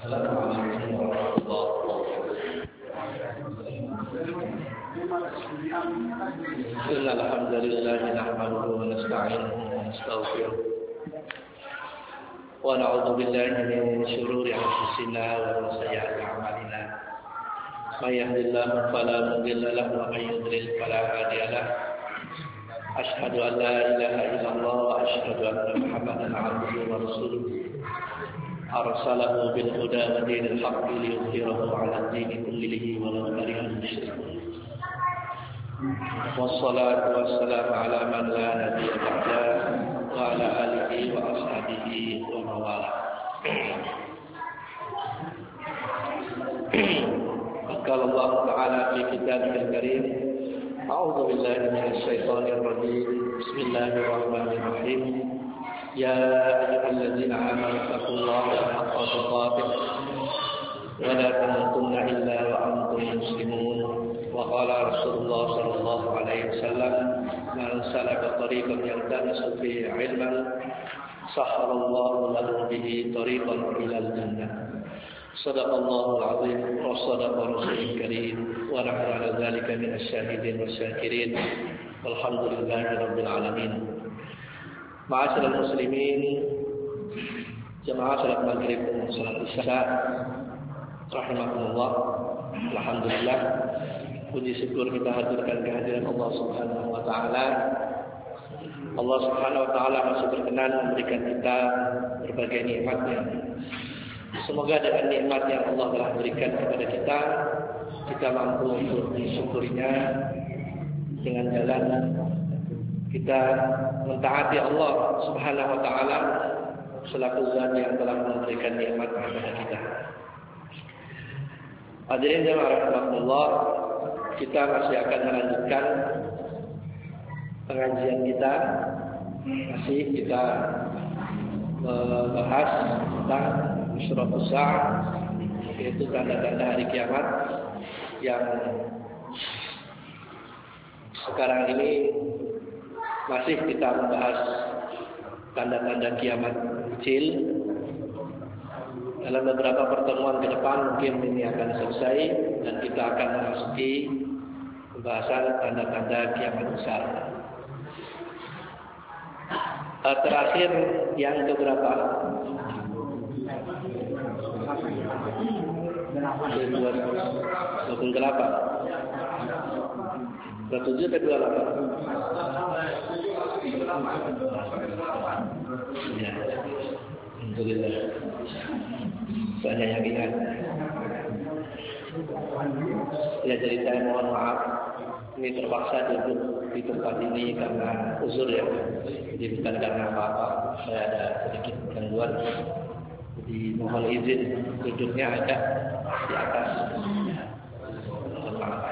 Assalamualaikum warahmatullahi wabarakatuh. Alhamdulillah nahmaduhu wa nasta'inuhu wa nastaghfiruh wa na'udzu billahi min shururi anfusina wa min sayyiati a'malina. May yahdihillahu fala mudilla lahu wa may yudlil fala hadiya lahu. Asyhadu an la ilaha illallah wa asyhadu anna Muhammadan 'abduhu wa rasuluh. Arsalahu bil huda wa dinil haqqi liyudhhirahu 'ala ad-dini kullihi walau karihal musyrikun. Wassalatu wassalamu ala man la nabiyya ba'dahu wa ala alihi wa ashabihi wa mawala. Qala Allah Ta'ala fi kitabihil karim, a'udzu billahi minasy syaithanir rajim. Bismillahirrahmanirrahim. Ya ayyuhalladzina amanu taqullaha haqqa tuqatih wa la tamutunna illa wa antum muslimun. Wa qala Rasulullah sallallahu alaihi wasallam, man salaka tariqan yaltamisu fihi 'ilman sahhalallahu lahu bihi tariqan ilal jannah. Sadaqallahul 'azim wa sadaqa rasulul karim wa nahnu 'ala dzalika minasy syahidin wasyakirin. Walhamdulillahi rabbil alamin. Ma'asyiral muslimin, jamaah salat maghrib dan salat isya rahimakumullah. Alhamdulillah, puji syukur kita haturkan kehadiran Allah Subhanahu wa taala. Allah Subhanahu wa taala masih berkenan memberikan kita berbagai nikmatnya. Semoga dengan nikmat yang Allah telah berikan kepada kita mampu untuk mensyukurinya dengan jalan kita mentaati Allah Subhanahu wa taala selaku zat yang telah memberikan nikmat kepada kita. Hadirin jamaah rahimakumullah, kita masih akan melanjutkan pengajian kita. Masih kita membahas tentang Asyraqus Sa'ah, yaitu tanda-tanda hari kiamat yang sekarang ini masih kita membahas tanda-tanda kiamat kecil. Dalam beberapa pertemuan ke depan mungkin ini akan selesai dan kita akan memasuki pembahasan tanda-tanda kiamat besar. Terakhir yang keberapa? 28. 27 ke 28. Ya, alhamdulillah. Banyak yang ingat. Ya, jadi saya mohon maaf, ini terpaksa duduk di tempat ini karena uzur ya. Jadi bukan karena apa-apa. Saya ada sedikit gangguan. Jadi mohon izin duduknya agak di atas. Mohon maaf.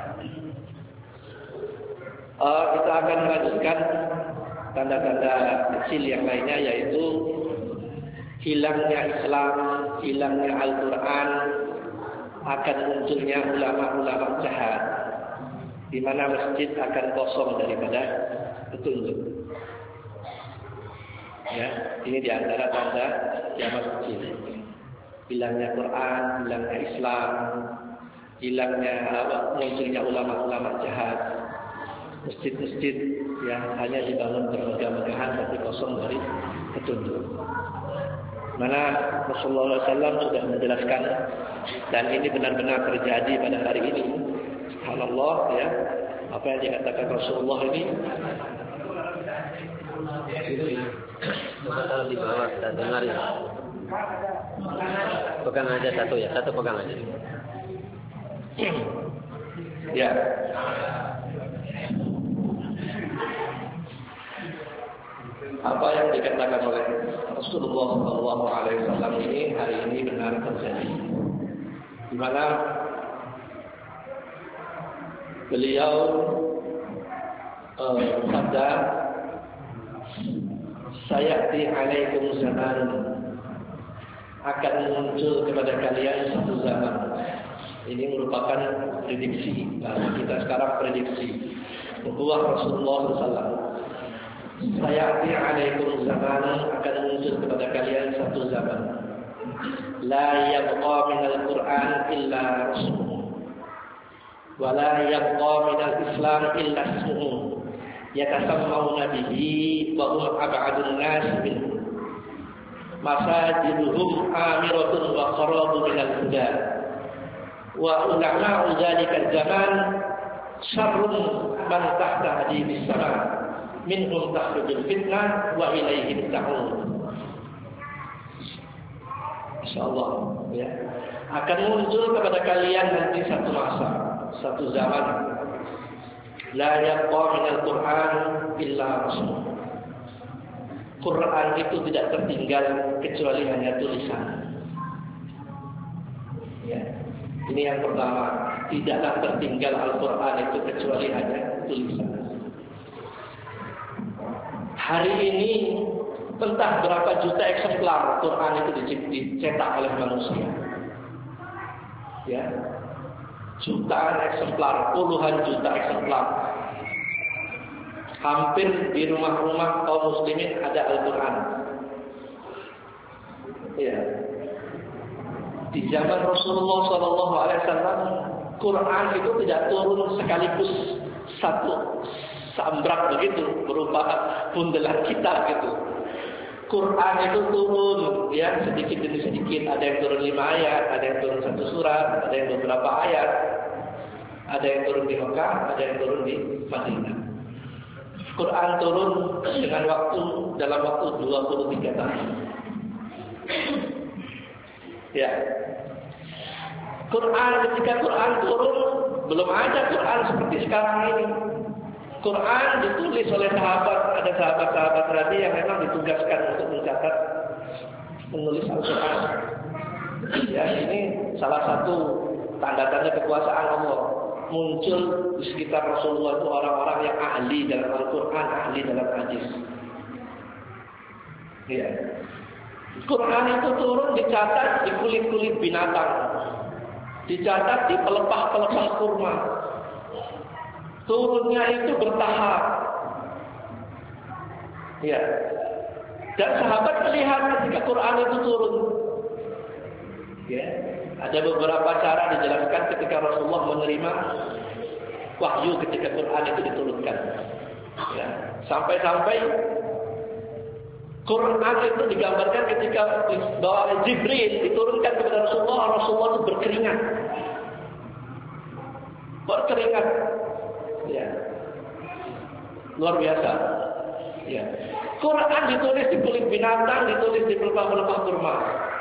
Kita akan melanjutkan tanda-tanda kecil yang lainnya, yaitu hilangnya Islam, hilangnya Al-Quran, akan munculnya ulama-ulama jahat, di mana masjid akan kosong daripada petunjuk. Ya, ini di antara tanda kiamat kecil. Hilangnya Quran, hilangnya Islam, hilangnya munculnya ulama-ulama jahat. Masjid-masjid yang hanya dibangun bermegah-megahan tapi kosong dari petunjuk. Mana Rasulullah SAW sudah menjelaskan, dan ini benar-benar terjadi pada hari ini. Subhanallah ya, apa yang dikatakan Rasulullah ini. Coba taruh di bawah, kita dengar ya. Pegang aja satu ya, satu pegang aja. Ya. Apa yang dikatakan oleh Rasulullah SAW ini hari ini benar terjadi, di mana beliau bersabda, sayati alaikum zaman, akan muncul kepada kalian satu zaman. Ini merupakan prediksi, bahasa kita sekarang prediksi nubuwah Rasulullah SAW. Sayati alaikum zaman, akan muncul kepada kalian satu zaman. La yabqa minal Qur'an illa rasmuhu wa la yabqa minal Islam illa ismuhu yatasammawna bihi wa hum ab'adun nas minhu masajiduhum amiratun wa kharabu minal huda wa ulama'u dzalikal zaman syarrun man tahta hadibis sama minhum takhrujul fitnah wa ilaihim ta'un. Insyaallah ya, akan muncul kepada kalian nanti satu masa, satu zaman, la yabqa minal Qur'an illa rasul. Quran itu tidak tertinggal kecuali hanya tulisan. Ya. Ini yang pertama, tidaklah tertinggal Al-Quran itu kecuali hanya tulisan. Hari ini entah berapa juta eksemplar Quran itu dicetak oleh manusia. Ya, jutaan eksemplar, puluhan juta eksemplar. Hampir di rumah-rumah kaum muslimin ada Al-Quran. Ya. Di zaman Rasulullah SAW, Quran itu tidak turun sekaligus satu sambrak begitu berupa bundelan kita gitu. Quran itu turun ya sedikit demi sedikit. Ada yang turun 5 ayat, ada yang turun 1 surat, ada yang beberapa ayat, ada yang turun di Mekah, ada yang turun di Madinah. Quran turun dengan dalam waktu 23 tahun. Ya. Ketika Quran turun, belum ada Quran seperti sekarang ini. Quran ditulis oleh sahabat, ada sahabat-sahabat Nabi yang memang ditugaskan untuk mencatat, menulis Al-Quran. Ya, ini salah satu tanda-tanda kekuasaan Allah. Muncul di sekitar Rasulullah itu orang-orang yang ahli dalam Al-Quran, ahli dalam hadis. Ya. Quran itu turun dicatat di kulit-kulit binatang, dicatat di pelepah-pelepah kurma. Turunnya itu bertahap. Ya. Dan sahabat melihat ketika Quran itu turun. Ya. Ada beberapa cara dijelaskan ketika Rasulullah menerima wahyu ketika Quran itu diturunkan. Ya. Sampai-sampai Quran itu digambarkan ketika bahwa Jibril diturunkan kepada Rasulullah itu berkeringat. Berkeringat. Ya. Luar biasa. Ya. Quran ditulis di kulit binatang, ditulis di pelepah-pelepah kurma.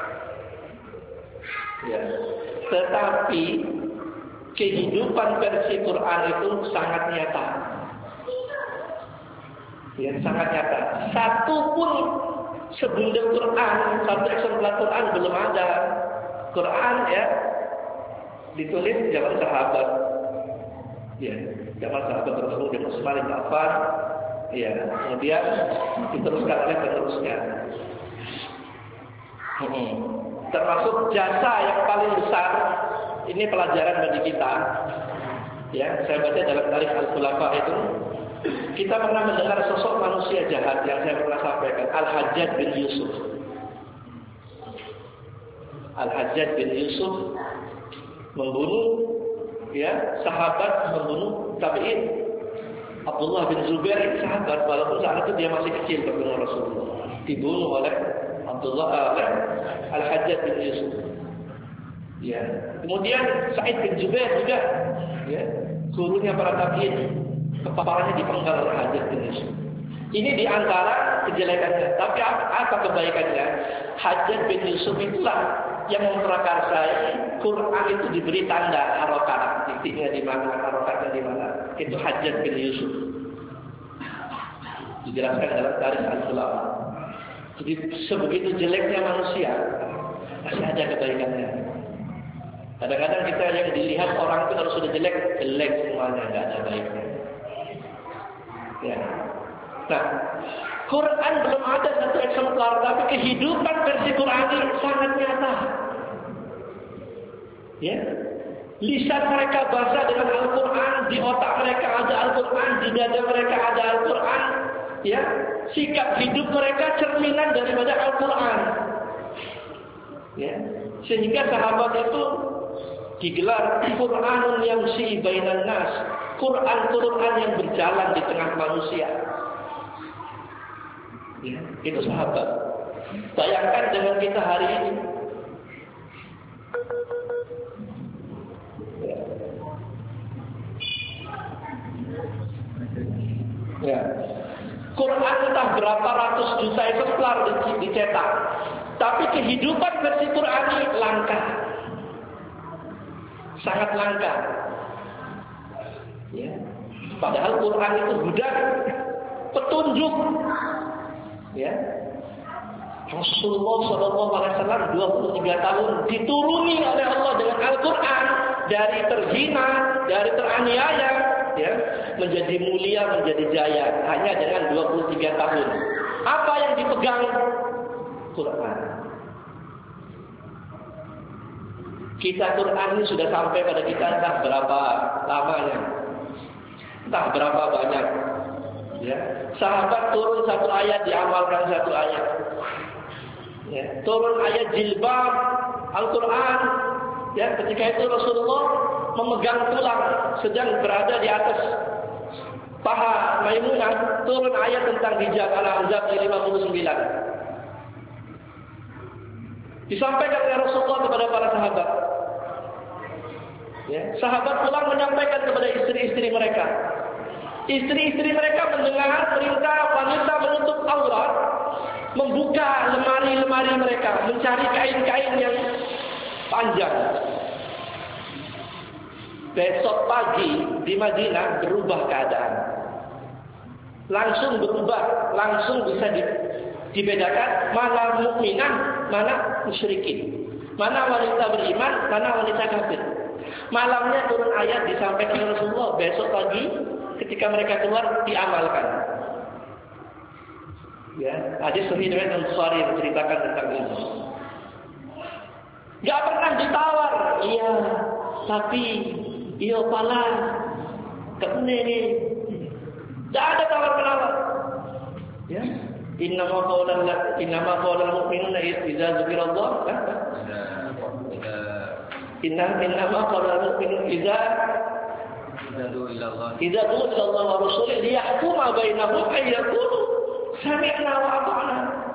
Ya. Tetapi kehidupan versi Quran itu sangat nyata. Ya, sangat nyata. Satu pun sebundel Quran, satu eksemplar Quran belum ada. Quran ya ditulis zaman sahabat. Ya, zaman sahabat Rasulullah dan Utsman bin Affan. Ya, kemudian diteruskan oleh penerusnya. Termasuk jasa yang paling besar, ini pelajaran bagi kita. Ya, saya baca dalam Tarikh Al-Khulafa itu, kita pernah mendengar sosok manusia jahat yang saya pernah sampaikan, Al-Hajjaj bin Yusuf. Al-Hajjaj bin Yusuf membunuh, ya, sahabat, membunuh tabi'in. Abdullah bin Zubair sahabat, walaupun saat itu dia masih kecil bertemu Rasulullah, dibunuh oleh Al-Hajjaj bin Yusuf. Ya. Kemudian Sa'id bin Jubair juga, ya, gurunya para tabi'in, kepalanya dipenggal oleh Hajjaj bin Yusuf. Ini di antara kejelekannya. Tapi apa kebaikannya? Hajjaj bin Yusuf itulah yang memprakarsai Quran itu diberi tanda harokat, titiknya di mana, harokatnya di mana. Itu Hajjaj bin Yusuf. Dijelaskan dalam Tarikh Al-Khulafa. Jadi sebegitu jeleknya manusia, masih ada kebaikannya. Kadang-kadang kita yang dilihat orang itu kalau sudah jelek semuanya, nggak ada baiknya. Ya. Nah, Quran belum ada satu eksemplar, tapi kehidupan versi Quran ini sangat nyata. Ya, lisan mereka basah dengan Al-Quran, di otak mereka ada Al-Quran, di dada mereka ada Al-Quran. Ya, sikap hidup mereka cerminan daripada Al-Quran. Ya. Sehingga sahabat itu digelar Qur'anun yamshi bainan nas, Quran yang berjalan di tengah manusia. Ya, itu sahabat. Bayangkan dengan kita hari ini. Ya. Quran entah berapa ratus juta eksemplar dicetak, tapi kehidupan versi Quran ini langka, sangat langka. Ya. Padahal Quran itu hudan, petunjuk. Ya. Rasulullah SAW 23 tahun dituruni oleh Allah dengan Al-Quran, dari terhina, dari teraniaya, ya, menjadi mulia, menjadi jaya hanya dengan 23 tahun. Apa yang dipegang? Quran. Kita Quran ini sudah sampai pada kita entah berapa lamanya, entah berapa banyak. Ya, sahabat turun satu ayat diamalkan satu ayat. Ya, turun ayat jilbab Al-Quran. Ya, ketika itu Rasulullah memegang tulang sedang berada di atas paha Maimunah, turun ayat tentang hijab Al-Ahzab 59. Disampaikan oleh Rasulullah kepada para sahabat. Ya, sahabat pulang menyampaikan kepada istri-istri mereka. Istri-istri mereka mendengar perintah wanita menutup aurat, membuka lemari-lemari mereka, mencari kain-kain yang panjang. Besok pagi di Madinah berubah keadaan. Langsung berubah, langsung bisa dibedakan mana mukminah, mana musyrikin. Mana wanita beriman, mana wanita kafir. Malamnya turun ayat disampaikan oleh Rasulullah, besok pagi ketika mereka keluar diamalkan. Ya, hadis Sahih riwayat Al-Bukhari menceritakan tentang ini. Gak pernah ditawar, iya, tapi iya pala, kene nih. Gak ada tawar-menawar. Ya, innama qaulal mu'minuna idza dzukirallah, innama qaulal mu'minuna idza ilallah wa rasulih liyahkuma bainahum ayyaqulu sami'na wa ata'na.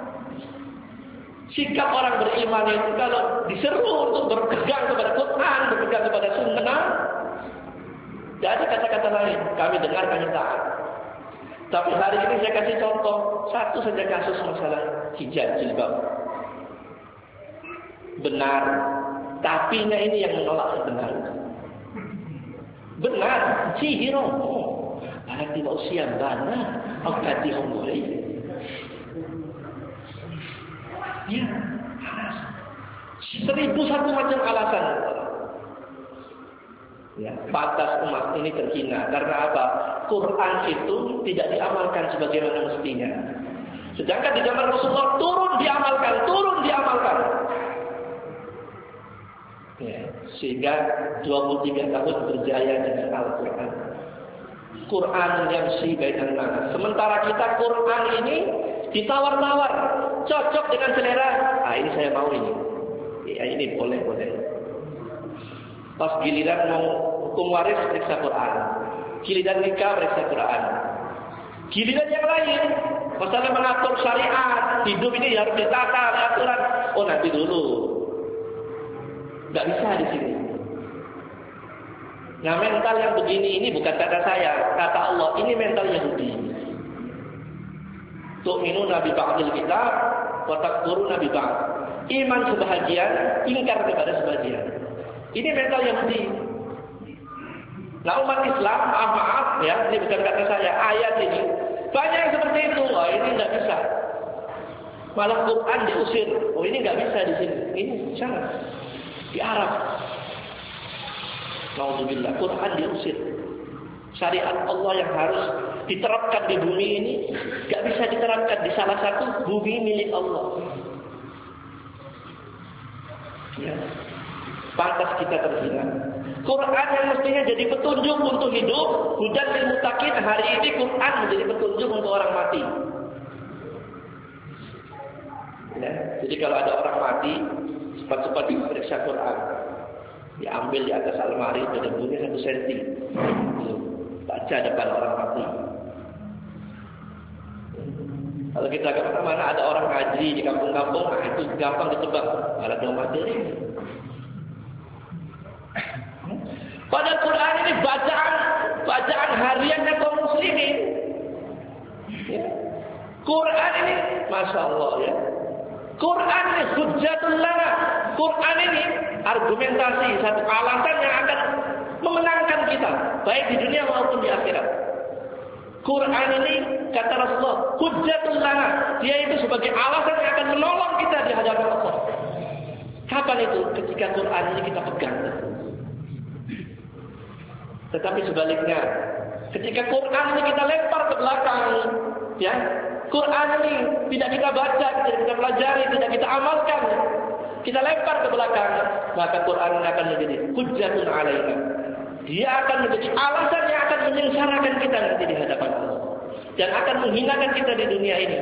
Sikap orang beriman itu kalau diseru untuk berpegang kepada Quran, berpegang kepada sunnah, tidak ada kata-kata lain. Kami dengar, kami taat. Tapi hari ini saya kasih contoh satu saja kasus masalah hijab jilbab. Benar, tapinya ini yang menolak benar. Benar, sihiro. Berarti usia mana? Agati homoi. Ya, 1001 macam alasan. Ya, batas umat ini terhina karena apa? Quran itu tidak diamalkan sebagaimana mestinya. Sedangkan di zaman Rasulullah turun diamalkan. Ya, sehingga 23 tahun berjaya dengan Al-Quran. Quran yang bainan nas. Sementara kita Quran ini ditawar-tawar, cocok dengan selera. Ah, ini saya mau ini. Ya, ini boleh. Pas giliran mau hukum waris periksa Quran, giliran nikah periksa Quran, giliran yang lain masalah mengatur syariat hidup ini harus ditata ada aturan. Oh, nanti dulu. Nggak bisa di sini. Nah, mental yang begini ini bukan kata saya, kata Allah. Ini mental Yahudi. Tu'minuna bi ba'dil kitab wa takfuruna bi ba'd. Iman sebahagian, ingkar kepada sebagian. Ini mental Yahudi. Nah, umat Islam, maaf ya, ini bukan kata saya, ayat ini banyak yang seperti itu. Oh, ini nggak bisa. Malah Quran diusir. Oh, ini nggak bisa di sini. Ini jangan. Di Arab. Nauzubillah, Quran diusir. Syariat Allah yang harus diterapkan di bumi ini gak bisa diterapkan di salah satu bumi milik Allah. Ya. Pantas kita terhina. Quran yang mestinya jadi petunjuk untuk hidup, hudan lil muttaqin, hari ini Quran menjadi petunjuk untuk orang mati. Ya. Jadi kalau ada orang mati Cepat-cepat diperiksa Quran. Diambil di atas almari, debunya 1 cm. Baca depan orang mati. Kalau kita ke mana ada orang ngaji di kampung-kampung, itu gampang ditebak. Ada dong materi. Pada Quran ini bacaan hariannya kaum muslimin. Ya. Quran ini, masya Allah ya. Quran ini hujjatul lana. Quran ini argumentasi, satu alasan yang akan memenangkan kita, baik di dunia maupun di akhirat. Quran ini kata Rasulullah, hujjatul lana. Dia itu sebagai alasan yang akan menolong kita di hadapan Allah. Kapan itu? Ketika Quran ini kita pegang. Tetapi sebaliknya, ketika Quran ini kita lempar ke belakang, ya, Quran ini tidak kita baca, tidak kita pelajari, tidak kita amalkan, kita lempar ke belakang, maka Quran ini akan menjadi hujjatun alaina. Dia akan menjadi alasan yang akan menyengsarakan kita nanti di hadapan Allah dan akan menghinakan kita di dunia ini.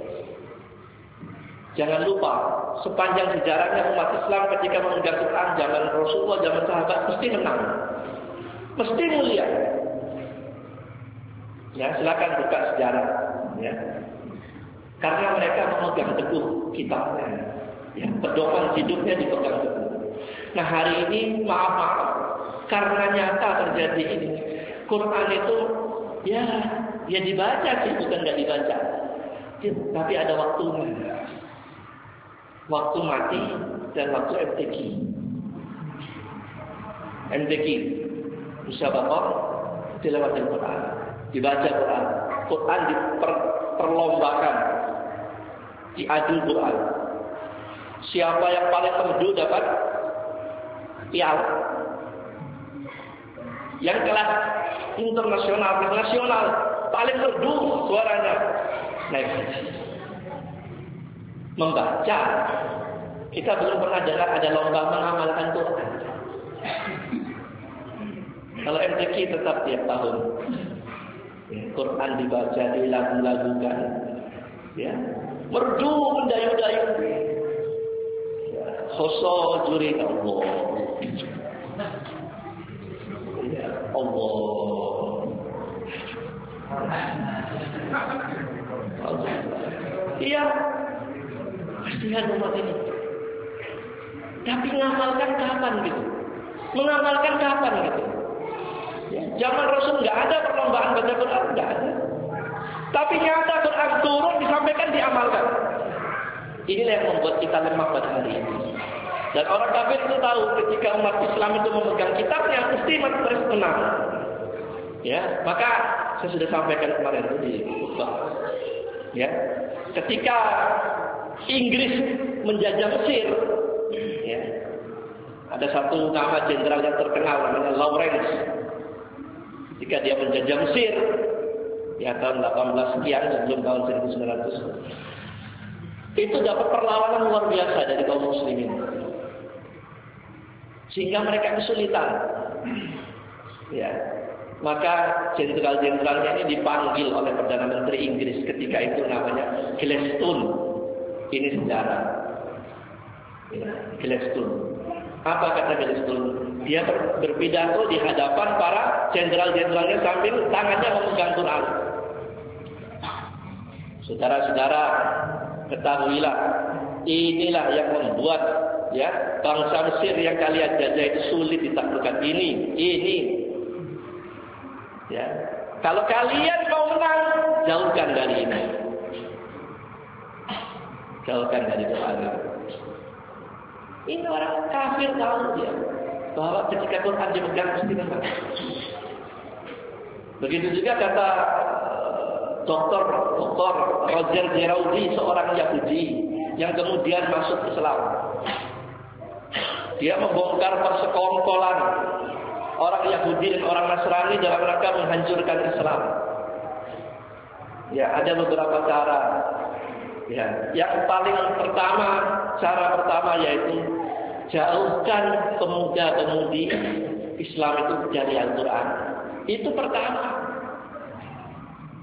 Jangan lupa, sepanjang sejarahnya umat Islam ketika memegang Quran zaman Rasulullah, zaman sahabat, mesti menang, mesti mulia. Ya, silakan buka sejarah. Ya. Karena mereka memegang teguh kitabnya, ya, pedoman hidupnya dipegang teguh. Nah hari ini maaf, karena nyata terjadi ini, Quran itu ya dibaca sih, bukan nggak dibaca, tapi ada waktunya, waktu mati dan waktu MTQ. MTQ, musyabaqah, tilawatil Quran, dibaca Quran, Quran diperlombakan, diadu Quran. Siapa yang paling merdu dapat piala. Yang kelas internasional, nasional, paling merdu suaranya. Naik. Membaca. Kita belum pernah dengar ada lomba mengamalkan Quran. Kalau MTQ tetap tiap tahun. Quran dibaca, dilagu-lagukan. Ya. Merdu mendayu-dayu. Ya. Khoso juri Allah. Ya Allah. Iya. Kasihan umat ini. Tapi mengamalkan kapan gitu? Mengamalkan kapan gitu? Ya, zaman Rasul nggak ada perlombaan baca Quran, nggak ada. Tapi nyata Quran turun, disampaikan, diamalkan. Inilah yang membuat kita lemah pada hari ini. Dan orang kafir itu tahu ketika umat Islam itu memegang kitabnya, mesti mereka menang. Ya, maka saya sudah sampaikan kemarin itu di khutbah. Ya, ketika Inggris menjajah Mesir, ya, ada satu nama jenderal yang terkenal namanya Lawrence. Ketika dia menjajah Mesir, ya tahun 18 sekian sebelum tahun 1900, itu dapat perlawanan luar biasa dari kaum muslimin, sehingga mereka kesulitan. Ya, maka jenderal-jenderalnya ini dipanggil oleh Perdana Menteri Inggris ketika itu namanya Gladstone. Ini sejarah. Ya, Gladstone. Apa kata Gladstone? Dia berpidato di hadapan para jenderal-jenderalnya sambil tangannya memegang Quran. Saudara-saudara, ketahuilah, inilah yang membuat ya bangsa Mesir yang kalian jajah itu sulit ditaklukkan. Ini. Ya, kalau kalian mau menang, jauhkan dari ini. Jauhkan dari Quran. Ini orang kafir tahu dia bahwa ketika Quran dipegang mesti menang. Begitu juga kata Dr. Roger Geraudi, seorang Yahudi yang kemudian masuk Islam. Dia membongkar persekongkolan orang Yahudi dan orang Nasrani dalam rangka menghancurkan Islam. Ya, ada beberapa cara. Ya, yang paling pertama, cara pertama yaitu jauhkan pemuda-pemudi Islam itu dari Al-Quran. Itu pertama.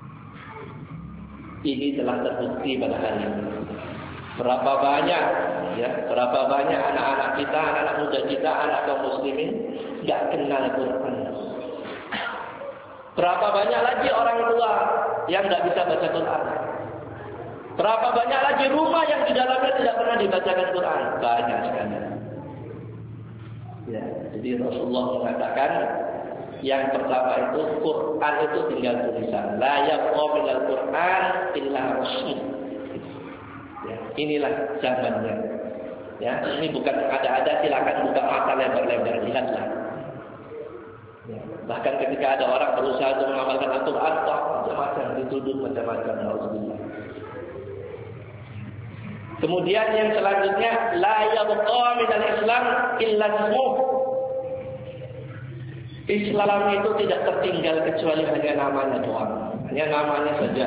Ini telah terbukti pada hari ini. Berapa banyak Ya, berapa banyak anak-anak kita, anak-anak muda kita, anak kaum muslimin nggak kenal Quran. Berapa banyak lagi orang tua yang nggak bisa baca Quran. Berapa banyak lagi rumah yang di dalamnya tidak pernah dibacakan Quran. Banyak sekali. Ya, jadi Rasulullah mengatakan yang pertama itu Quran itu tinggal tulisan. La yabqa minal Quran illa rasul. Ya, inilah zamannya. Ya, ini bukan ada-ada, silakan buka mata lebar-lebar, lihatlah. Ya, bahkan ketika ada orang berusaha untuk mengamalkan Al-Quran, macam-macam dituduh macam-macam. Alhamdulillah. Kemudian yang selanjutnya, la yabqa minal Islam illa ismuh. Islam itu tidak tertinggal kecuali hanya namanya doang, hanya namanya saja.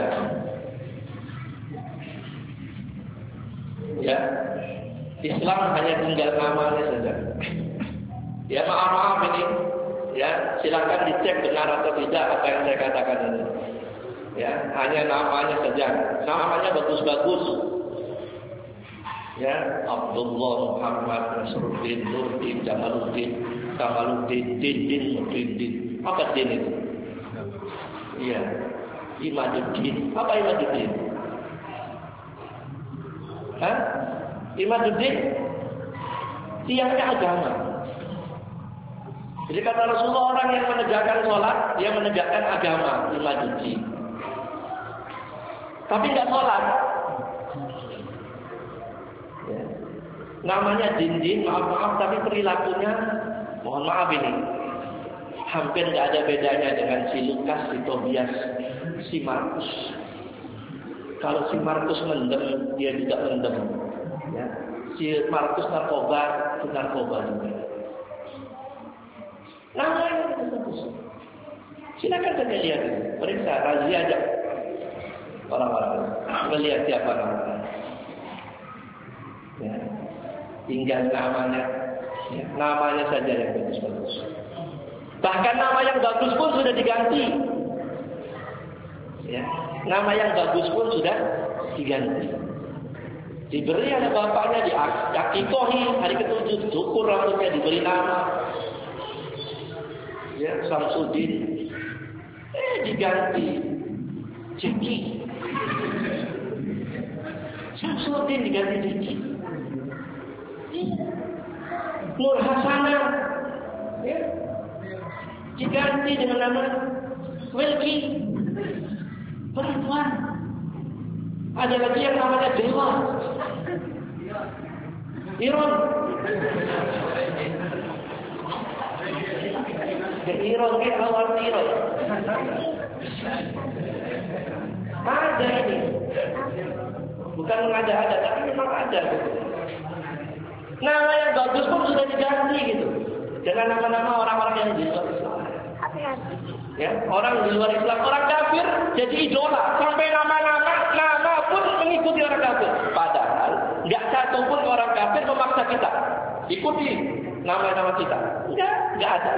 Ya, Islam hanya tinggal namanya saja. Ya, maaf ini. Ya, silakan dicek benar atau tidak apa yang saya katakan ini. Ya, hanya namanya saja. Namanya bagus-bagus. Ya, Abdullah Muhammad Nasruddin Nurdin Jamaluddin Kamaluddin Din Muhyiddin. Apa din itu? Iya, Imaduddin. Apa Imaduddin? Hah? Imaduddin tiangnya agama. Jadi kata Rasulullah, orang yang menegakkan sholat, dia menegakkan agama, Imaduddin. Tapi nggak sholat. Ya. Namanya din, maaf, tapi perilakunya, mohon maaf ini, hampir nggak ada bedanya dengan si Lukas, si Tobias, si Markus. Kalau si Markus mendem, dia juga mendem. Ya. Si Markus narkoba, itu narkoba juga. Namanya bagus. Silakan saja lihat, periksa, razia aja orang-orang, melihat siapa namanya. Ya. Tinggal namanya, ya. Namanya saja yang bagus-bagus. Bahkan nama yang bagus pun sudah diganti. Ya. Nama yang bagus pun sudah diganti. Diberi oleh bapaknya, diakikohi hari ke-7, cukur rambutnya, diberi nama. Ya, Samsudin. Diganti Jeki. Samsudin diganti Jeki. Nur Hasanah. Ya. Diganti dengan nama Wilki. Perempuan. Ada lagi yang namanya Dewa. Iron. Iron ke awal Iron. Ada ini. Bukan mengada-ada, tapi memang ada. Nama yang bagus pun sudah diganti gitu. Dengan nama-nama orang-orang yang di luar Islam. Ya, orang di luar Islam, orang kafir jadi idola. Sampai nama pun mengikuti orang kafir. Padahal nggak satu pun orang kafir memaksa kita ikuti nama-nama kita. Nggak ada.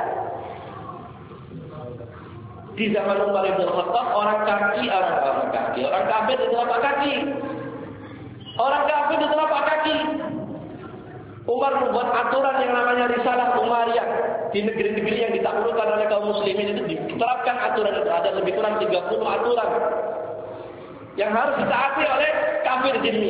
Di zaman Umar bin Khattab, orang kafir di telapak kaki. Orang kafir di telapak kaki. Umar membuat aturan yang namanya Risalah Umariyah di negeri-negeri yang ditaklukkan oleh kaum muslimin itu diterapkan aturan itu. Ada lebih kurang 30 aturan yang harus ditaati oleh kafir zimmi.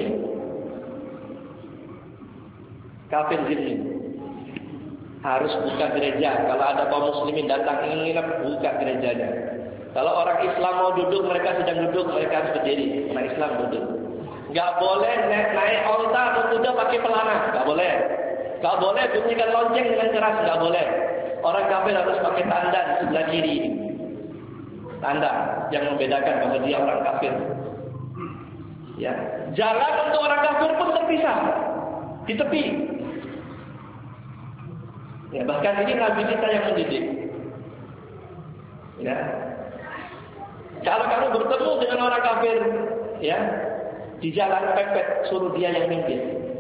Kafir zimmi harus buka gereja. Kalau ada kaum muslimin datang ingin nginep, buka gerejanya. Kalau orang Islam mau duduk, mereka sedang duduk, mereka harus berdiri. Orang Islam duduk. Gak boleh naik onta atau kuda pakai pelana, gak boleh. Gak boleh bunyikan lonceng dengan keras, gak boleh. Orang kafir harus pakai tanda di sebelah kiri. Tanda yang membedakan bahwa dia orang kafir. Ya, jalan untuk orang kafir pun terpisah di tepi. Ya, bahkan ini Nabi kita yang mendidik. Ya, kalau kamu bertemu dengan orang kafir, ya, di jalan pepet, suruh dia yang mimpin.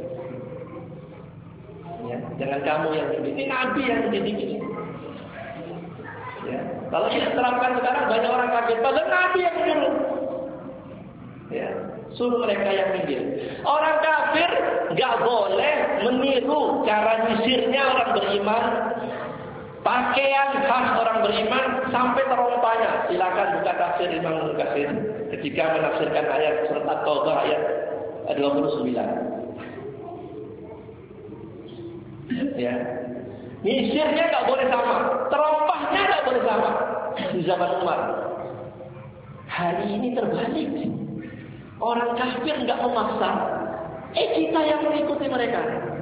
Ya, jangan kamu yang mimpin. Ini Nabi yang mendidik ini. Ya, kalau kita terapkan sekarang banyak orang kafir, padahal Nabi yang menyuruh. Ya, Suruh mereka yang minggir. Orang kafir nggak boleh meniru cara nyisirnya orang beriman. Pakaian khas orang beriman sampai terompanya. Silakan buka tafsir Imam Mukatsir ketika menafsirkan ayat surat At-Taubah ayat 29. Ya. Nyisirnya nggak boleh sama, terompahnya nggak boleh sama. Di zaman Umar. Hari ini terbalik. Orang kafir nggak memaksa, kita yang mengikuti mereka.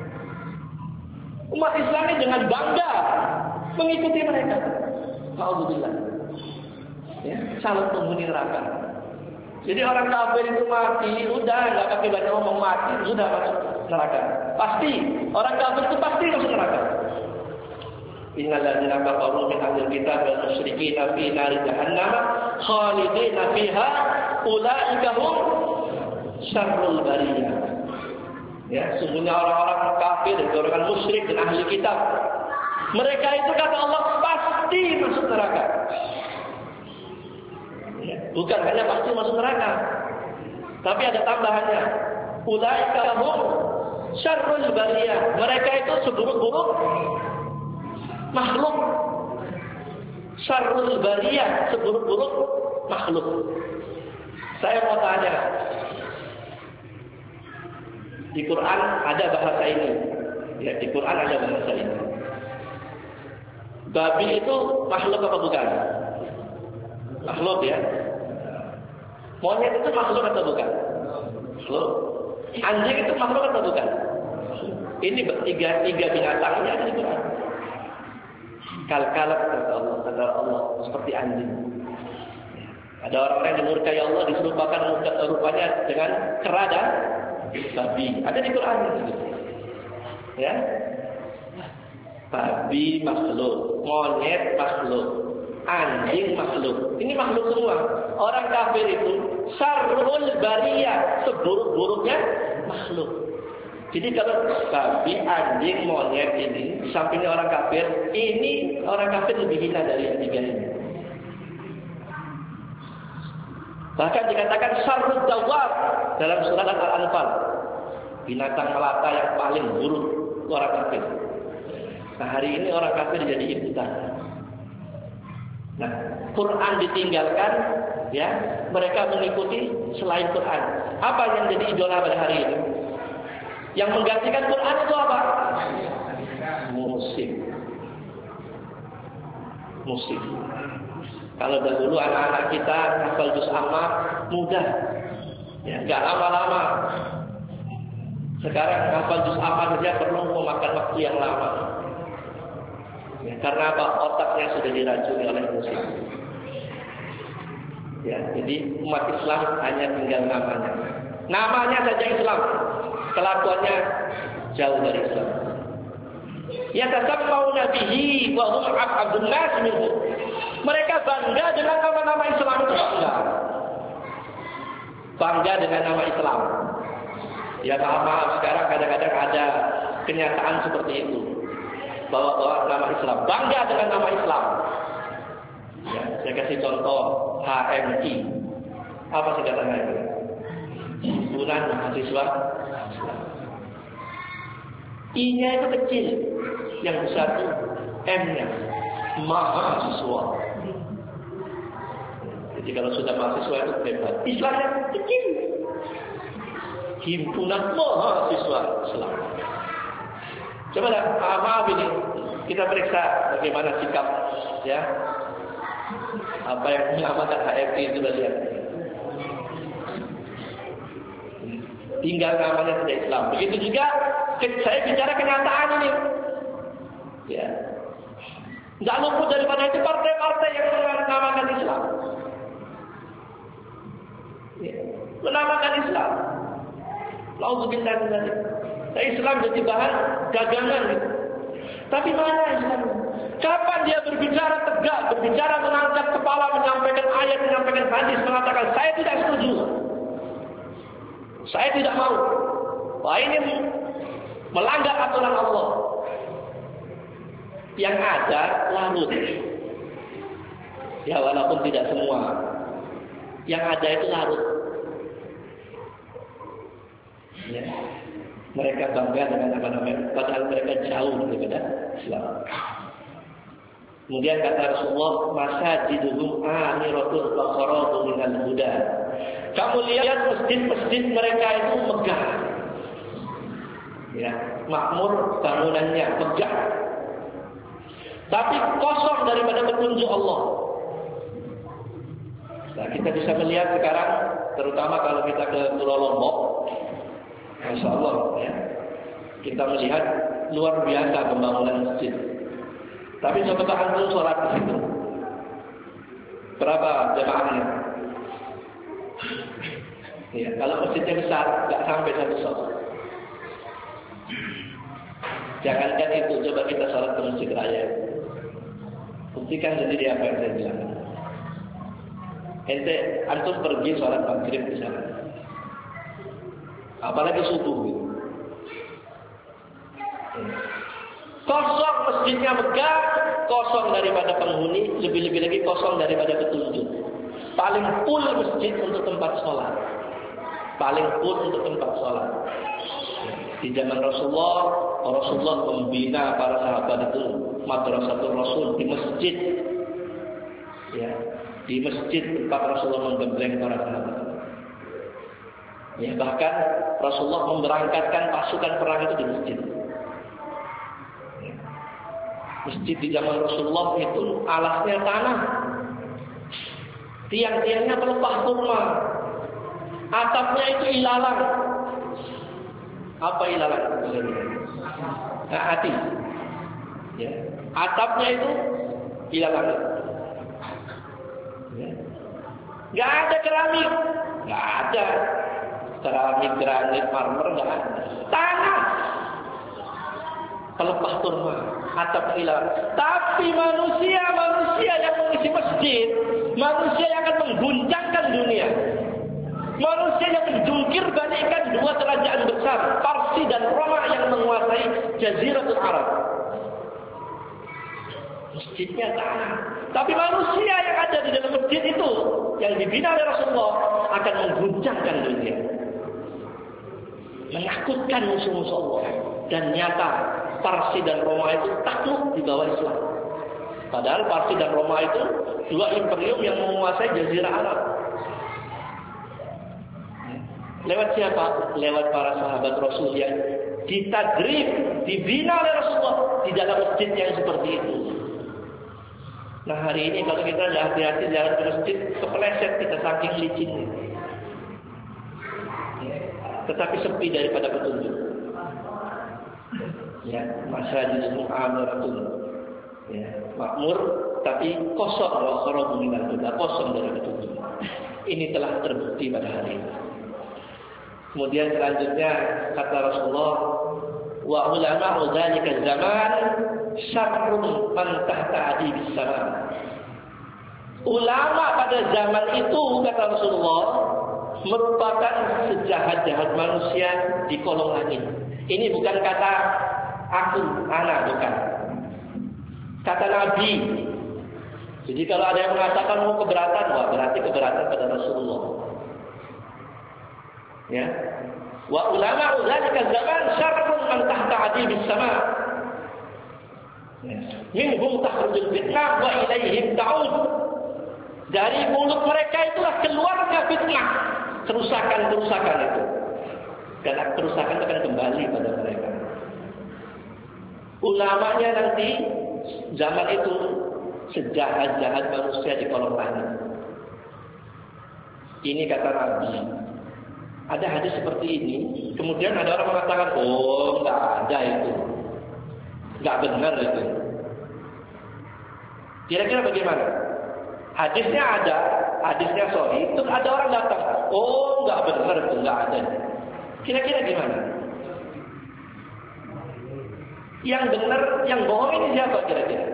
Umat Islam ini dengan bangga mengikuti mereka. Alhamdulillah. Ya, calon penghuni neraka. Jadi orang kafir itu mati, udah nggak pakai banyak ngomong, mati sudah masuk neraka. Pasti orang kafir itu pasti masuk neraka. Innal ladzina kafaru min ahlil kitab wal musyrikin fi nari jahannam khalidina fiha ulaika hum syarrul bariyah. Ya, sungguhnya orang-orang kafir, orang musyrik dan ahli kitab, mereka itu kata Allah pasti masuk neraka. Ya, bukan hanya pasti masuk neraka, tapi ada tambahannya. Ulaika hum syarrul bariyah. Mereka itu seburuk-buruk makhluk. Syarrul bariyah, seburuk-buruk makhluk. Saya mau tanya, di Quran ada bahasa ini. Ya, di Quran ada bahasa ini. Babi itu makhluk apa bukan? Makhluk ya. Monyet itu makhluk atau bukan? Makhluk. Anjing itu makhluk atau bukan? Ini tiga binatangnya ada di Quran. Kal-kalab kata Allah seperti anjing. Ada orang-orang yang dimurkai Allah diserupakan rupanya dengan kera dan babi. Ada di Quran itu. Ya. Babi makhluk, monyet makhluk, anjing makhluk. Ini makhluk semua. Orang kafir itu syarrul bariyah, seburuk-buruknya makhluk. Jadi kalau babi, anjing, monyet ini di sampingnya orang kafir, ini orang kafir lebih hina dari yang tiga ini. Bahkan dikatakan syarrud dawab dalam surat Al-Anfal. Binatang melata yang paling buruk orang kafir. Nah, hari ini orang kafir jadi ikutan. Nah, Quran ditinggalkan, ya, mereka mengikuti selain Quran. Apa yang jadi idola pada hari ini? Yang menggantikan Quran itu apa? Musik. Musik. Kalau dahulu anak-anak kita hafal juz amma mudah, ya, nggak lama-lama. Sekarang hafal juz amma saja perlu memakan waktu yang lama. Ya, karena apa? Otaknya sudah diracuni oleh musik. Ya, jadi umat Islam hanya tinggal namanya. Namanya saja Islam, kelakuannya jauh dari Islam. Ya tasammau nabihi wa hum abdun nas minhu. Mereka bangga dengan nama-nama Islam itu bangga. Bangga dengan nama Islam. Ya maaf sekarang kadang-kadang ada kenyataan seperti itu. Bawa-bawa nama Islam, bangga dengan nama Islam. Ya, saya kasih contoh HMI. Apa singkatannya itu? Himpunan Mahasiswa Islam. I-nya itu kecil, yang besar itu M-nya, mahasiswa. Jadi kalau sudah mahasiswa itu hebat. Islamnya kecil. Himpunan Mahasiswa Islam. Coba maaf ini kita periksa bagaimana sikap, ya, apa yang menyamakan HMI itu lihat. Tinggal namanya tidak Islam. Begitu juga saya bicara kenyataan ini. Ya. Tidak luput daripada itu partai-partai yang menamakan Islam. Ya. Menamakan Islam. Nauzubillah min dzalik. Islam jadi bahan dagangan gitu. Tapi mana Islam? Kapan dia berbicara tegak, berbicara mengangkat kepala, menyampaikan ayat, menyampaikan hadis, mengatakan saya tidak setuju, saya tidak mau, wah ini melanggar aturan Allah. Yang ada larut. Ya walaupun tidak semua. Yang ada itu larut. Ya. Mereka bangga dengan nama-nama, padahal mereka jauh daripada Islam. Kemudian kata Rasulullah, masajiduhum amiratun wa kharabun minal huda. Kamu lihat masjid-masjid mereka itu megah. Ya, makmur bangunannya, megah. Tapi kosong daripada petunjuk Allah. Nah, kita bisa melihat sekarang, terutama kalau kita ke Pulau Lombok, Masya Allah, ya, kita melihat luar biasa pembangunan masjid. Tapi coba antum sholat di situ, berapa jemaahnya? Ya, kalau masjidnya besar, nggak sampai satu sholat. Jangankan itu, coba kita sholat ke masjid raya. Buktikan sendiri apa yang saya bilang. Ente, antum pergi sholat maghrib di sana. Apalagi subuh gitu. Kosong masjidnya megah, kosong daripada penghuni, lebih-lebih lagi kosong daripada petunjuk. Paling full masjid untuk tempat sholat. Paling full untuk tempat sholat. Di zaman Rasulullah membina para sahabat itu Madrasatul Rasul di masjid. Ya, di masjid tempat Rasulullah menggembleng para sahabat. Ya, bahkan Rasulullah memberangkatkan pasukan perang itu di masjid. Masjid di zaman Rasulullah itu alasnya tanah, tiang-tiangnya pelepah kurma, atapnya itu ilalang. Apa ilalang? Nah, hati. Ya. Atapnya itu ilalang. Ya. Gak ada keramik, gak ada keramik, granit, marmer, gak ada. Tanah, pelepah kurma, atap ilalang. Tapi manusia yang mengisi masjid, manusia yang akan mengguncangkan dunia, manusia yang menjungkir balikkan dua kerajaan besar, Parsi dan Roma yang menguasai Jaziratul Arab. Masjidnya tanah, tapi manusia yang ada di dalam masjid itu, yang dibina oleh Rasulullah, akan mengguncangkan dunia, menakutkan musuh-musuh Allah. Dan nyata Parsi dan Roma itu takluk di bawah Islam. Padahal Parsi dan Roma itu dua imperium yang menguasai Jazirah Arab. Lewat siapa? Lewat para sahabat Rasul yang ditadrib, dibina oleh Rasulullah di dalam masjid yang seperti itu. Nah, hari ini kalau kita tidak hati-hati jalan ke masjid, kepeleset kita saking licinnya. Tetapi sepi daripada petunjuk. Ya, masajiduhum amiratun. Ya, makmur tapi kosong, wa kharabun minal huda, kosong dari petunjuk. Ini telah terbukti pada hari ini. Kemudian selanjutnya kata Rasulullah, wa ulama'u dzalika zaman syarrun man tahta adibis sama. Ulama pada zaman itu kata Rasulullah merupakan sejahat-jahat manusia di kolong langit. Ini bukan kata aku, anak, bukan. Kata Nabi. Jadi kalau ada yang mengatakan mau keberatan, wah berarti keberatan pada Rasulullah. Ya. Wa ulama dzalika zaman syarrun man tahta adibis sama. Minhum takhrujul fitnah wa ilaihim ta'ud. Dari mulut mereka itulah keluarnya fitnah, kerusakan-kerusakan itu. Dan kerusakan akan kembali pada mereka. Ulamanya nanti zaman itu sejahat-jahat manusia di kolong langit. Ini kata Nabi. Ada hadis seperti ini. Kemudian ada orang mengatakan, oh nggak ada itu, nggak benar itu. Kira-kira bagaimana? Hadisnya ada, hadisnya sahih. Terus ada orang datang, oh nggak benar itu, nggak ada. Kira-kira gimana? Yang benar, yang bohong ini siapa kira-kira?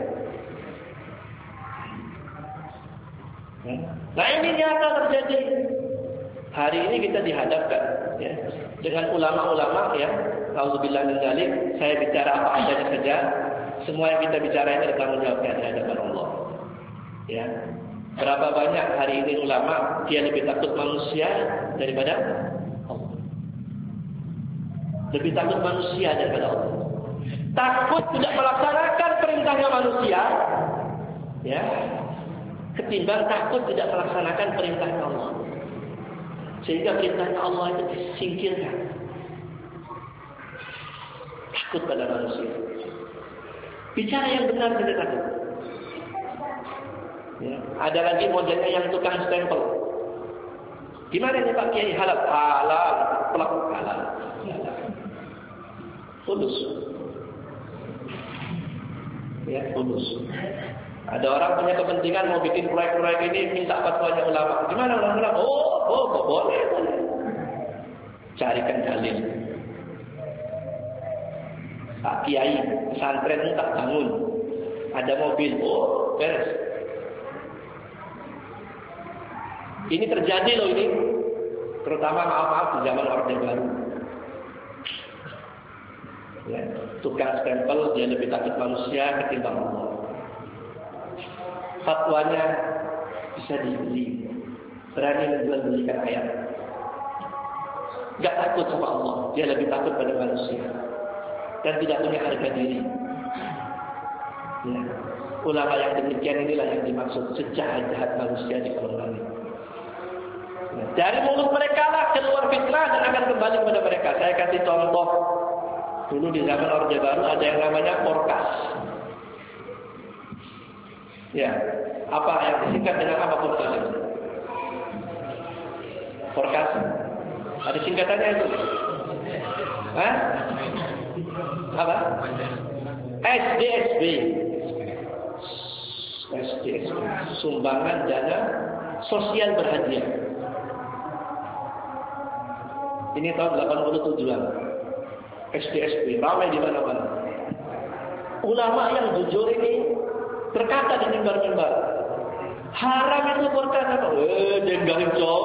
Nah ini nyata terjadi. Hari ini kita dihadapkan ya, dengan ulama-ulama ya. Auzubillah min dzalik. Saya bicara apa adanya saja. Semua yang kita bicara ini tanggung jawabnya di hadapan Allah. Ya. Berapa banyak hari ini ulama dia lebih takut manusia daripada Allah. Lebih takut manusia daripada Allah. Takut tidak melaksanakan perintahnya manusia, ya, ketimbang takut tidak melaksanakan perintahnya Allah. Sehingga perintahnya Allah itu disingkirkan. Takut pada manusia. Bicara yang benar saja takut. Ya, ada lagi modelnya yang tukang stempel. Gimana nih Pak Kiai? Halal, halal, plak, halal. Tulus. Ya, tulus. Ada orang punya kepentingan mau bikin proyek-proyek ini, minta fatwanya ulama. Gimana ulama? Boleh. Carikan dalil. Pak Kiai, pesantren tak bangun. Ada mobil, beres. Ini terjadi loh ini. Terutama maaf di zaman Orde Baru. Ya, tukang stempel dia lebih takut manusia ketimbang Allah. Fatwanya bisa dibeli, berani menjual belikan ayat. Gak takut sama Allah, dia lebih takut pada manusia dan tidak punya harga diri. Ya. Ulama yang demikian inilah yang dimaksud sejahat-jahat manusia di kolong langit. Ya. Dari mulut mereka lah keluar fitnah dan akan kembali kepada mereka. Saya kasih contoh. Dulu di zaman Orde Baru ada yang namanya Porkas. Ya, apa yang disingkat dengan apa Porkas itu? Porkas. Ada singkatannya itu? Hah? Apa? SDSB. SDSB. Sumbangan dana sosial berhadiah. Ini tahun 87-an. SDSB ramai di mana-mana. Ulama yang jujur ini berkata di mimbar-mimbar, haram itu berkata apa? Jangan jauh.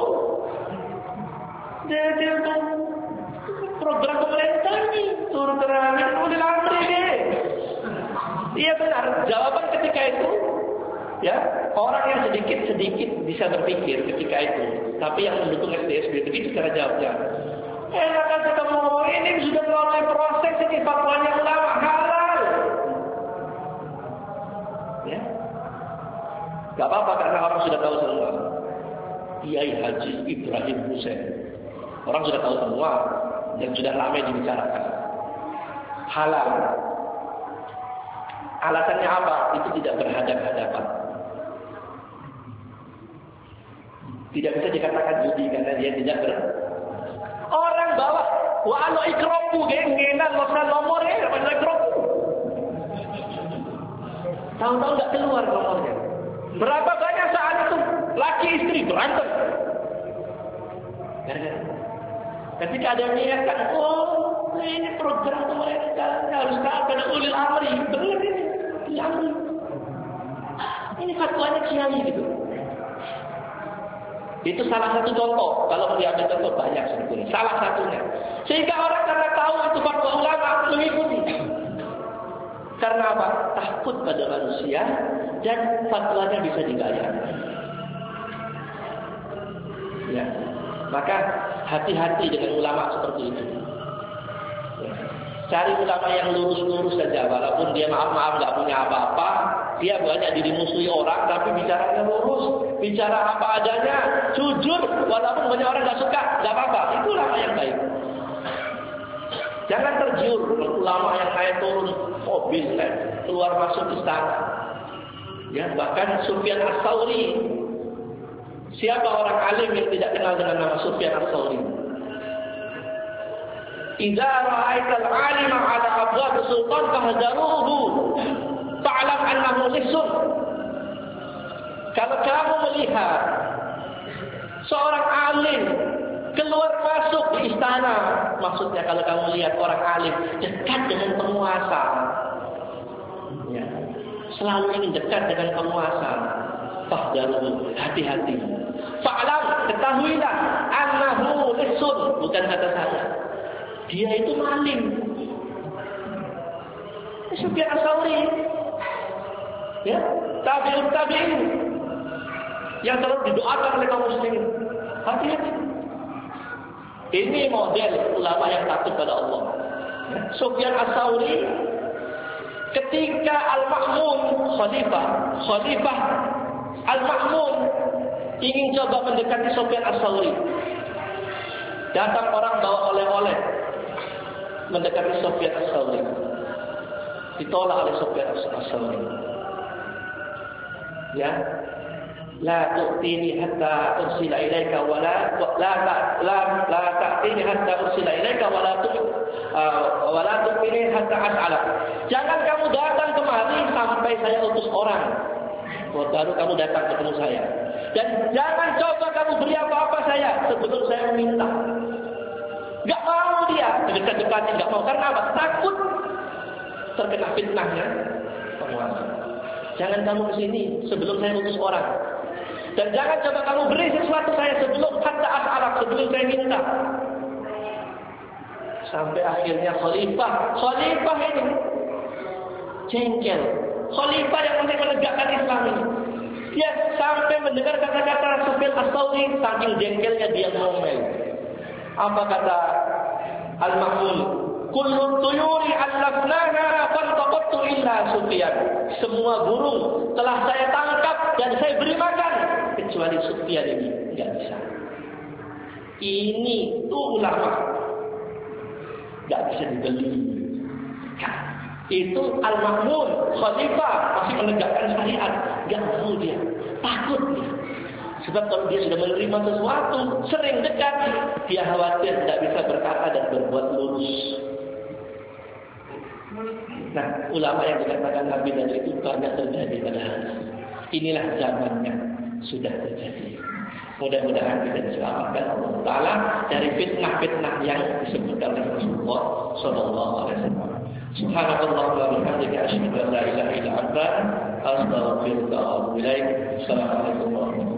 Dia program pemerintah ini turun terangin oleh lamri deh. Iya benar. Jawaban ketika itu, ya orang yang sedikit bisa berpikir ketika itu. Tapi yang mendukung SDSB begitu cara jawabnya. Enakan ketemu ini sudah melalui proses ini fatwanya ulama halal. Ya, gak apa-apa karena orang sudah tahu semua. Kiai Haji Ibrahim Husain, orang sudah tahu semua dan sudah ramai dibicarakan. Halal. Alasannya apa? Itu tidak berhadapan-hadapan. Tidak bisa dikatakan judi karena dia tidak orang bawa walo ikropu gengenan losan nomor ya, apa ikropu? Tahu-tahu nggak keluar nomornya. Berapa banyak saat itu laki istri berantem. Gara-gara. Ketika ada niatan, ini program pemerintah harus taat pada ulil amri, benar ini amri. Ini fatwanya kiai gitu. Itu salah satu contoh. Kalau diambil contoh banyak sebetulnya. Salah satunya. Sehingga orang karena tahu itu fatwa ulama mengikuti. Karena apa? Takut pada manusia dan fatwanya bisa digaya. Ya. Maka hati-hati dengan ulama seperti itu. Ya. Cari ulama yang lurus-lurus saja. Walaupun dia maaf-maaf gak punya apa-apa. Dia banyak dimusuhi orang, tapi bicaranya lurus, bicara apa adanya, jujur, walaupun banyak orang nggak suka, nggak apa-apa. Itu ulama yang baik. Jangan tergiur ulama yang naik turun mobil, keluar masuk istana. Ya, bahkan Sufyan Ats-Tsauri. Siapa orang alim yang tidak kenal dengan nama Sufyan Ats-Tsauri? Idza ra'aital 'alima 'ala abwab sultan fahdaruhu. Fa'lam annahu lisun. Kalau kamu melihat seorang alim keluar masuk di istana, maksudnya kalau kamu lihat orang alim dekat dengan penguasa, ya, selalu ingin dekat dengan penguasa, fahdaruhu, hati-hati. Fa'lam, ketahuilah annahu lisun, bukan kata saya. Dia itu maling. Sufyan Ats-Tsauri, ya, tabi'in yang selalu didoakan oleh kaum muslimin. Hati-hati. Ini model ulama yang takut pada Allah. Sufyan Ats-Tsauri ketika Al-Ma'mun Khalifah Al-Ma'mun ingin coba mendekati Sufyan Ats-Tsauri. Datang orang bawa oleh-oleh mendekati Sufyan Ats-Tsauri. Ditolak oleh Sufyan Ats-Tsauri. Ya, la tu'tini hatta ursila ilaika wa la ta'tini hatta ursila ilaika wa la tu'mini hatta as'ala. Jangan kamu datang kemari sampai saya utus orang, baru kamu datang ketemu saya. Dan jangan coba kamu beri apa-apa saya sebelum saya meminta. Gak mau dia dekat-dekatnya, gak mau. Karena apa? Takut terkena fitnahnya penguasa. Jangan kamu kesini sebelum saya utus orang. Dan jangan coba kamu beri sesuatu saya sebelum hatta as'alak, sebelum saya minta. Sampai akhirnya khalifah ini jengkel. Khalifah yang masih menegakkan Islam ini, dia sampai mendengar kata-kata Sufyan Ats-Tsauri, saking jengkelnya dia ngomel. Apa kata Al-Ma'mun? Kullu tuyuri allafnaha fantaqattu illa Sufyan. Semua burung telah saya tangkap dan saya beri makan kecuali Sufyan ini enggak bisa. Ini tuh ulama enggak bisa dibeli. Itu Al-Ma'mun khalifah masih menegakkan syariat, enggak mau dia, takut dia. Sebab kalau dia sudah menerima sesuatu, sering dekat, dia khawatir tidak bisa berkata dan berbuat lurus. Nah, ulama yang dikatakan Nabi tadi itu banyak terjadi pada hari ini. Inilah zamannya sudah terjadi. Mudah-mudahan kita diselamatkan Allah Taala dari fitnah-fitnah yang disebutkan oleh Rasulullah Sallallahu Alaihi Wasallam. Subhanallah wa bihamdihi asyhadu an la ilaha illa anta astaghfiruka wa atubu ilaik. Assalamualaikum warahmatullahi wabarakatuh.